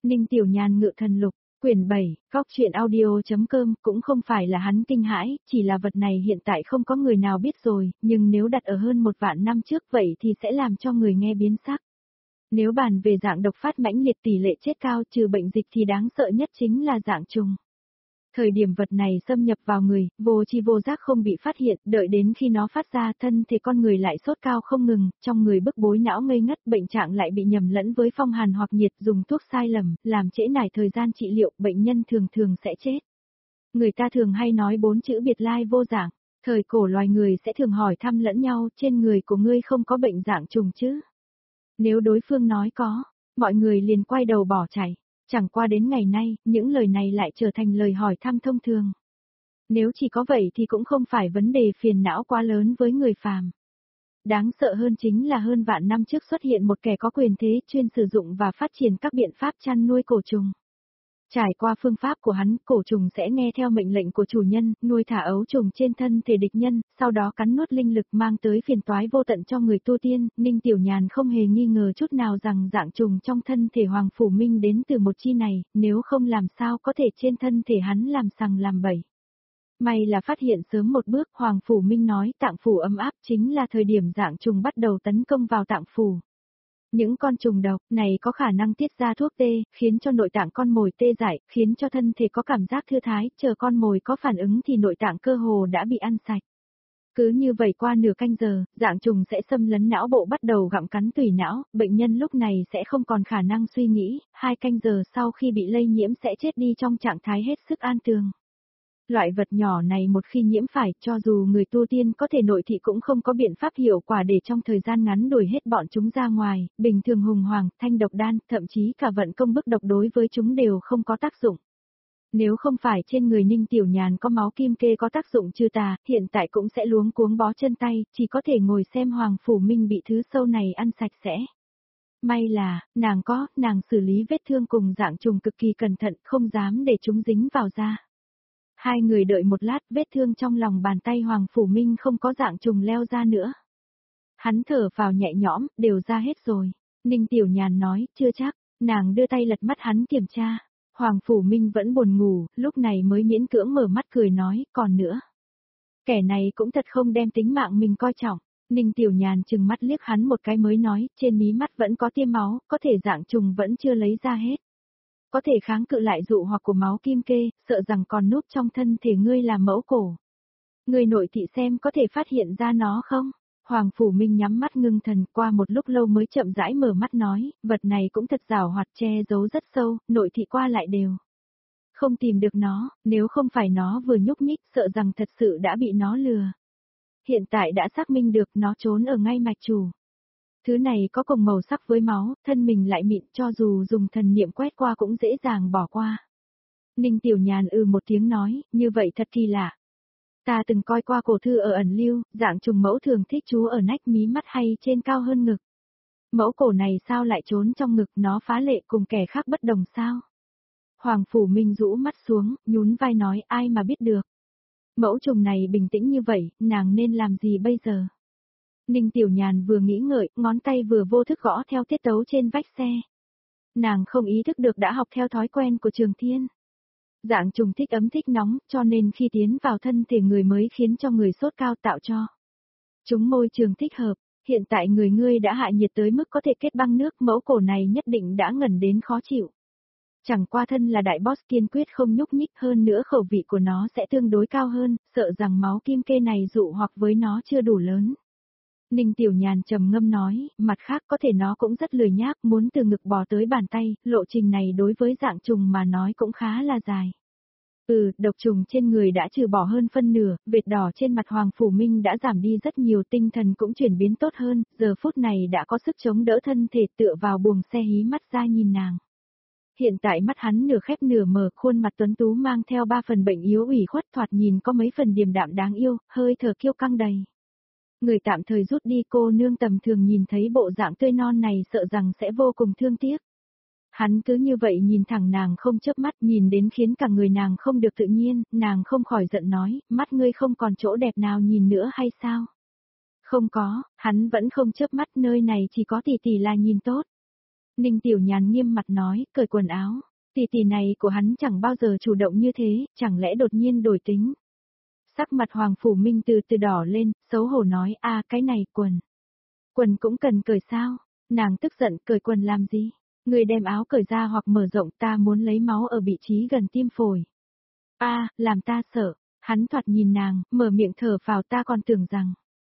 Ninh Tiểu Nhàn ngự thần lục, quyển 7, góc truyện audio.com cũng không phải là hắn kinh hãi, chỉ là vật này hiện tại không có người nào biết rồi, nhưng nếu đặt ở hơn 1 vạn năm trước vậy thì sẽ làm cho người nghe biến sắc. Nếu bàn về dạng độc phát mãnh liệt tỷ lệ chết cao trừ bệnh dịch thì đáng sợ nhất chính là dạng trùng. Thời điểm vật này xâm nhập vào người, vô tri vô giác không bị phát hiện, đợi đến khi nó phát ra thân thì con người lại sốt cao không ngừng, trong người bức bối não ngây ngất, bệnh trạng lại bị nhầm lẫn với phong hàn hoặc nhiệt, dùng thuốc sai lầm, làm trễ nải thời gian trị liệu, bệnh nhân thường thường sẽ chết. Người ta thường hay nói 4 chữ biệt lai vô dạng, thời cổ loài người sẽ thường hỏi thăm lẫn nhau, trên người của ngươi không có bệnh dạng trùng chứ? Nếu đối phương nói có, mọi người liền quay đầu bỏ chạy. Chẳng qua đến ngày nay, những lời này lại trở thành lời hỏi thăm thông thường. Nếu chỉ có vậy thì cũng không phải vấn đề phiền não quá lớn với người phàm. Đáng sợ hơn chính là hơn vạn năm trước xuất hiện một kẻ có quyền thế chuyên sử dụng và phát triển các biện pháp chăn nuôi cổ trùng. Trải qua phương pháp của hắn, cổ trùng sẽ nghe theo mệnh lệnh của chủ nhân, nuôi thả ấu trùng trên thân thể địch nhân, sau đó cắn nuốt linh lực mang tới phiền toái vô tận cho người tu tiên. Ninh Tiểu Nhàn không hề nghi ngờ chút nào rằng dạng trùng trong thân thể Hoàng Phủ Minh đến từ một chi này, nếu không làm sao có thể trên thân thể hắn làm sằng làm bậy. May là phát hiện sớm một bước, Hoàng Phủ Minh nói tạng phủ ấm áp chính là thời điểm dạng trùng bắt đầu tấn công vào tạng phủ. Những con trùng độc này có khả năng tiết ra thuốc tê, khiến cho nội tạng con mồi tê dại, khiến cho thân thể có cảm giác thư thái, chờ con mồi có phản ứng thì nội tạng cơ hồ đã bị ăn sạch. Cứ như vậy qua nửa canh giờ, dạng trùng sẽ xâm lấn não bộ bắt đầu gặm cắn tủy não, bệnh nhân lúc này sẽ không còn khả năng suy nghĩ, 2 canh giờ sau khi bị lây nhiễm sẽ chết đi trong trạng thái hết sức an tường. Loại vật nhỏ này một khi nhiễm phải, cho dù người tu tiên có thể nội thị cũng không có biện pháp hiệu quả để trong thời gian ngắn đuổi hết bọn chúng ra ngoài, bình thường hùng hoàng, thanh độc đan, thậm chí cả vận công bức độc đối với chúng đều không có tác dụng. Nếu không phải trên người Ninh Tiểu Nhàn có máu kim kê có tác dụng trừ tà, hiện tại cũng sẽ luống cuống bó chân tay, chỉ có thể ngồi xem Hoàng Phủ Minh bị thứ sâu này ăn sạch sẽ. May là, nàng xử lý vết thương cùng dạng trùng cực kỳ cẩn thận, không dám để chúng dính vào da. Hai người đợi một lát, vết thương trong lòng bàn tay Hoàng Phủ Minh không có dạng trùng leo ra nữa. Hắn thở vào nhẹ nhõm, đều ra hết rồi. Ninh Tiểu Nhàn nói, chưa chắc, nàng đưa tay lật mắt hắn kiểm tra. Hoàng Phủ Minh vẫn buồn ngủ, lúc này mới miễn cưỡng mở mắt cười nói, còn nữa. Kẻ này cũng thật không đem tính mạng mình coi trọng. Ninh Tiểu Nhàn chừng mắt liếc hắn một cái mới nói, trên mí mắt vẫn có tia máu, có thể dạng trùng vẫn chưa lấy ra hết. Có thể kháng cự lại dụ hoặc của máu kim kê, sợ rằng còn núp trong thân thể ngươi là mẫu cổ. Ngươi nội thị xem có thể phát hiện ra nó không? Hoàng Phủ Minh nhắm mắt ngưng thần, qua một lúc lâu mới chậm rãi mở mắt nói, vật này cũng thật giàu hoạt, che giấu rất sâu, nội thị qua lại đều. Không tìm được nó, nếu không phải nó vừa nhúc nhích, sợ rằng thật sự đã bị nó lừa. Hiện tại đã xác minh được nó trốn ở ngay mạch chủ. Thứ này có cùng màu sắc với máu, thân mình lại mịn, cho dù dùng thần niệm quét qua cũng dễ dàng bỏ qua. Ninh Tiểu Nhàn một tiếng nói, như vậy thật kỳ lạ. Ta từng coi qua cổ thư ở ẩn lưu, dạng trùng mẫu thường thích trú ở nách mí mắt hay trên cao hơn ngực. Mẫu cổ này sao lại trốn trong ngực, nó phá lệ cùng kẻ khác bất đồng sao? Hoàng Phủ Minh rũ mắt xuống, nhún vai nói, ai mà biết được. Mẫu trùng này bình tĩnh như vậy, nàng nên làm gì bây giờ? Ninh Tiểu Nhàn vừa nghĩ ngợi, ngón tay vừa vô thức gõ theo tiết tấu trên vách xe. Nàng không ý thức được đã học theo thói quen của Trường Thiên. Dạng trùng thích ấm thích nóng, cho nên khi tiến vào thân thể người mới khiến cho người sốt cao tạo cho. Chúng môi trường thích hợp, hiện tại người ngươi đã hạ nhiệt tới mức có thể kết băng nước, mẫu cổ này nhất định đã ngẩn đến khó chịu. Chẳng qua thân là đại boss kiên quyết không nhúc nhích, hơn nữa khẩu vị của nó sẽ tương đối cao hơn, sợ rằng máu kim kê này dụ hoặc với nó chưa đủ lớn. Ninh Tiểu Nhàn trầm ngâm nói, mặt khác có thể nó cũng rất lười nhác, muốn từ ngực bò tới bàn tay, lộ trình này đối với dạng trùng mà nói cũng khá là dài. Độc trùng trên người đã trừ bỏ hơn phân nửa, vệt đỏ trên mặt Hoàng Phủ Minh đã giảm đi rất nhiều, tinh thần cũng chuyển biến tốt hơn, giờ phút này đã có sức chống đỡ thân thể, tựa vào buồng xe hí mắt ra nhìn nàng. Hiện tại mắt hắn nửa khép nửa mở, khuôn mặt tuấn tú mang theo 3 phần bệnh yếu ủy khuất, thoạt nhìn có mấy phần điềm đạm đáng yêu, hơi thở kiêu căng đầy. Người tạm thời rút đi, cô nương tầm thường nhìn thấy bộ dạng tươi non này sợ rằng sẽ vô cùng thương tiếc. Hắn cứ như vậy nhìn thẳng nàng không chớp mắt, nhìn đến khiến cả người nàng không được tự nhiên, nàng không khỏi giận nói, mắt ngươi không còn chỗ đẹp nào nhìn nữa hay sao? Không có, hắn vẫn không chớp mắt, nơi này chỉ có tỷ tỷ là nhìn tốt. Ninh Tiểu Nhàn nghiêm mặt nói, cởi quần áo. Tỷ tỷ này của hắn chẳng bao giờ chủ động như thế, chẳng lẽ đột nhiên đổi tính. Sắc mặt Hoàng Phủ Minh từ từ đỏ lên, xấu hổ nói, cái này quần. Quần cũng cần cởi sao? Nàng tức giận, cởi quần làm gì? Người đem áo cởi ra hoặc mở rộng, ta muốn lấy máu ở vị trí gần tim phổi. Làm ta sợ. Hắn thoạt nhìn nàng, mở miệng thở vào, ta còn tưởng rằng.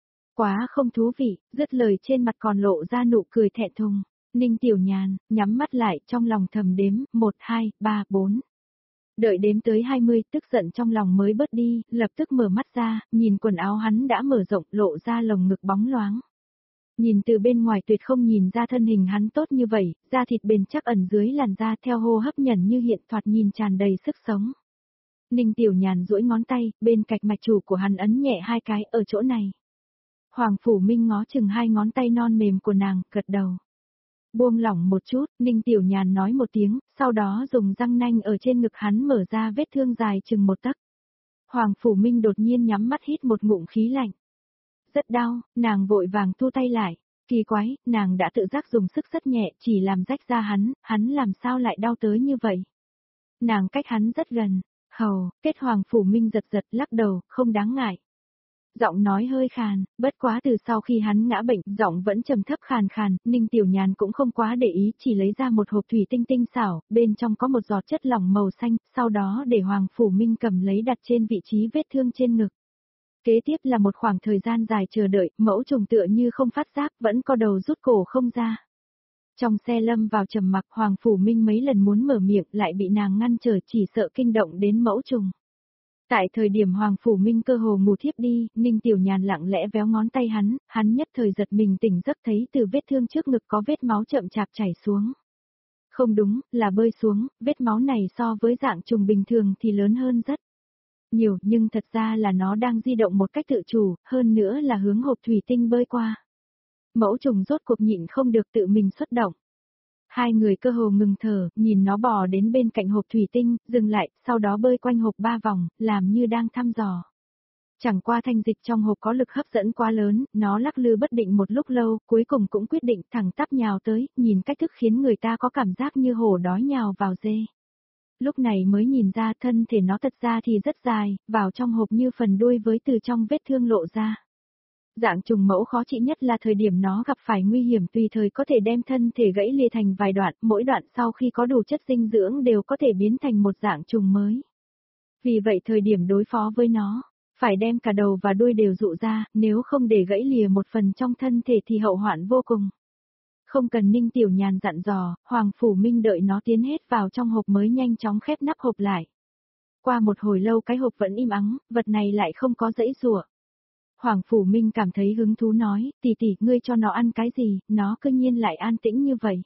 Quá không thú vị, dứt lời trên mặt còn lộ ra nụ cười thẹn thùng. Ninh Tiểu Nhàn, nhắm mắt lại trong lòng thầm đếm, 1, 2, 3, 4. Đợi đếm tới 20, tức giận trong lòng mới bớt đi, lập tức mở mắt ra, nhìn quần áo hắn đã mở rộng, lộ ra lồng ngực bóng loáng. Nhìn từ bên ngoài tuyệt không nhìn ra thân hình hắn tốt như vậy, da thịt bền chắc ẩn dưới làn da theo hô hấp nhẩn như hiện thoạt nhìn tràn đầy sức sống. Ninh Tiểu Nhàn duỗi ngón tay, bên cạnh mạch chủ của hắn ấn nhẹ 2 cái ở chỗ này. Hoàng Phủ Minh ngó chừng 2 ngón tay non mềm của nàng, gật đầu. Buông lỏng một chút, Ninh Tiểu Nhàn nói một tiếng, sau đó dùng răng nanh ở trên ngực hắn mở ra vết thương dài chừng 1 tấc. Hoàng Phủ Minh đột nhiên nhắm mắt hít một ngụm khí lạnh. Rất đau, nàng vội vàng thu tay lại. Kỳ quái, nàng đã tự giác dùng sức rất nhẹ, chỉ làm rách da hắn làm sao lại đau tới như vậy. Nàng cách hắn rất gần. Kết Hoàng Phủ Minh giật giật lắc đầu, không đáng ngại. Giọng nói hơi khàn, bất quá từ sau khi hắn ngã bệnh, giọng vẫn trầm thấp khàn khàn, Ninh Tiểu Nhàn cũng không quá để ý, chỉ lấy ra một hộp thủy tinh tinh xảo, bên trong có một giọt chất lỏng màu xanh, sau đó để Hoàng Phủ Minh cầm lấy đặt trên vị trí vết thương trên ngực. Kế tiếp là một khoảng thời gian dài chờ đợi, mẫu trùng tựa như không phát giác, vẫn co đầu rút cổ không ra. Trong xe lâm vào trầm mặc, Hoàng Phủ Minh mấy lần muốn mở miệng lại bị nàng ngăn trở, chỉ sợ kinh động đến mẫu trùng. Tại thời điểm Hoàng Phủ Minh cơ hồ ngủ thiếp đi, Ninh Tiểu Nhàn lặng lẽ véo ngón tay hắn nhất thời giật mình tỉnh giấc thấy từ vết thương trước ngực có vết máu chậm chạp chảy xuống. Không đúng, là bơi xuống, vết máu này so với dạng trùng bình thường thì lớn hơn rất nhiều, nhưng thật ra là nó đang di động một cách tự chủ, hơn nữa là hướng hộp thủy tinh bơi qua. Mẫu trùng rốt cuộc nhịn không được tự mình xuất động. Hai người cơ hồ ngừng thở, nhìn nó bò đến bên cạnh hộp thủy tinh, dừng lại, sau đó bơi quanh hộp 3 vòng, làm như đang thăm dò. Chẳng qua thanh dịch trong hộp có lực hấp dẫn quá lớn, nó lắc lư bất định một lúc lâu, cuối cùng cũng quyết định thẳng tắp nhào tới, nhìn cách thức khiến người ta có cảm giác như hổ đói nhào vào dê. Lúc này mới nhìn ra thân thể nó thật ra thì rất dài, vào trong hộp như phần đuôi với từ trong vết thương lộ ra. Dạng trùng mẫu khó trị nhất là thời điểm nó gặp phải nguy hiểm tùy thời có thể đem thân thể gãy lìa thành vài đoạn, mỗi đoạn sau khi có đủ chất dinh dưỡng đều có thể biến thành một dạng trùng mới. Vì vậy thời điểm đối phó với nó, phải đem cả đầu và đuôi đều dụ ra, nếu không để gãy lìa một phần trong thân thể thì hậu hoạn vô cùng. Không cần Ninh Tiểu Nhàn dặn dò, Hoàng Phủ Minh đợi nó tiến hết vào trong hộp mới nhanh chóng khép nắp hộp lại. Qua một hồi lâu cái hộp vẫn im ắng, vật này lại không có giãy giụa. Hoàng Phủ Minh cảm thấy hứng thú nói, tỷ tỷ, ngươi cho nó ăn cái gì, nó cứ nhiên lại an tĩnh như vậy.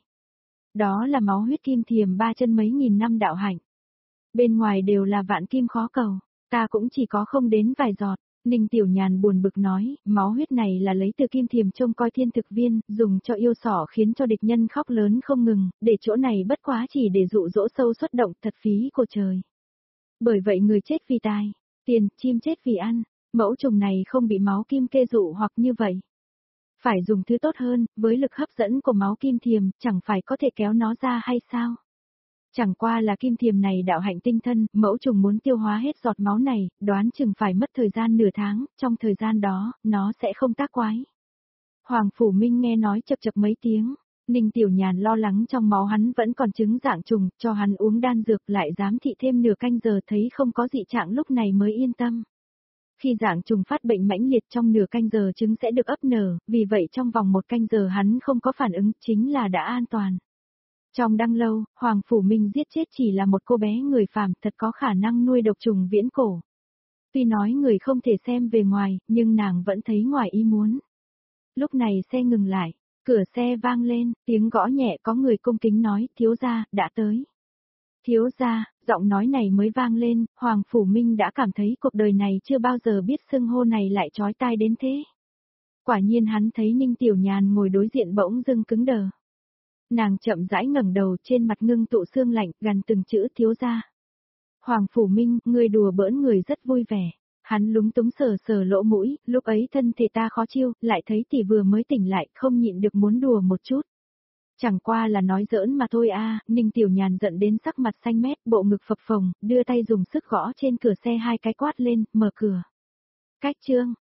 Đó là máu huyết kim thiềm 3 chân mấy nghìn năm đạo hạnh. Bên ngoài đều là vạn kim khó cầu, ta cũng chỉ có không đến vài giọt. Ninh Tiểu Nhàn buồn bực nói, máu huyết này là lấy từ kim thiềm trông coi thiên thực viên, dùng cho yêu sỏ khiến cho địch nhân khóc lớn không ngừng, để chỗ này bất quá chỉ để dụ dỗ sâu xuất động thật phí của trời. Bởi vậy người chết vì tài, tiền, chim chết vì ăn. Mẫu trùng này không bị máu kim kê dụ hoặc như vậy. Phải dùng thứ tốt hơn, với lực hấp dẫn của máu kim thiềm, chẳng phải có thể kéo nó ra hay sao? Chẳng qua là kim thiềm này đạo hạnh tinh thân, mẫu trùng muốn tiêu hóa hết giọt máu này, đoán chừng phải mất thời gian nửa tháng, trong thời gian đó, nó sẽ không tác quái. Hoàng Phủ Minh nghe nói chập chập mấy tiếng, Ninh Tiểu Nhàn lo lắng trong máu hắn vẫn còn chứng dạng trùng, cho hắn uống đan dược lại giám thị thêm nửa canh giờ thấy không có dị trạng lúc này mới yên tâm. Khi dạng trùng phát bệnh mãnh liệt trong nửa canh giờ trứng sẽ được ấp nở, vì vậy trong vòng 1 canh giờ hắn không có phản ứng, chính là đã an toàn. Trong đăng lâu, Hoàng Phủ Minh giết chết chỉ là một cô bé người phàm thật có khả năng nuôi độc trùng viễn cổ. Tuy nói người không thể xem về ngoài, nhưng nàng vẫn thấy ngoài ý muốn. Lúc này xe ngừng lại, cửa xe vang lên, tiếng gõ nhẹ có người cung kính nói, thiếu gia, đã tới. Thiếu gia, giọng nói này mới vang lên, Hoàng Phủ Minh đã cảm thấy cuộc đời này chưa bao giờ biết xưng hô này lại chói tai đến thế. Quả nhiên hắn thấy Ninh Tiểu Nhàn ngồi đối diện bỗng dưng cứng đờ. Nàng chậm rãi ngẩng đầu trên mặt ngưng tụ sương lạnh, gần từng chữ thiếu gia. Hoàng Phủ Minh, người đùa bỡn người rất vui vẻ. Hắn lúng túng sờ sờ lỗ mũi, lúc ấy thân thể ta khó chịu, lại thấy tỷ vừa mới tỉnh lại, không nhịn được muốn đùa một chút. Chẳng qua là nói giỡn mà thôi a. Ninh Tiểu Nhàn giận đến sắc mặt xanh mét, bộ ngực phập phồng, đưa tay dùng sức gõ trên cửa xe 2 cái quát lên, mở cửa. Cách trương,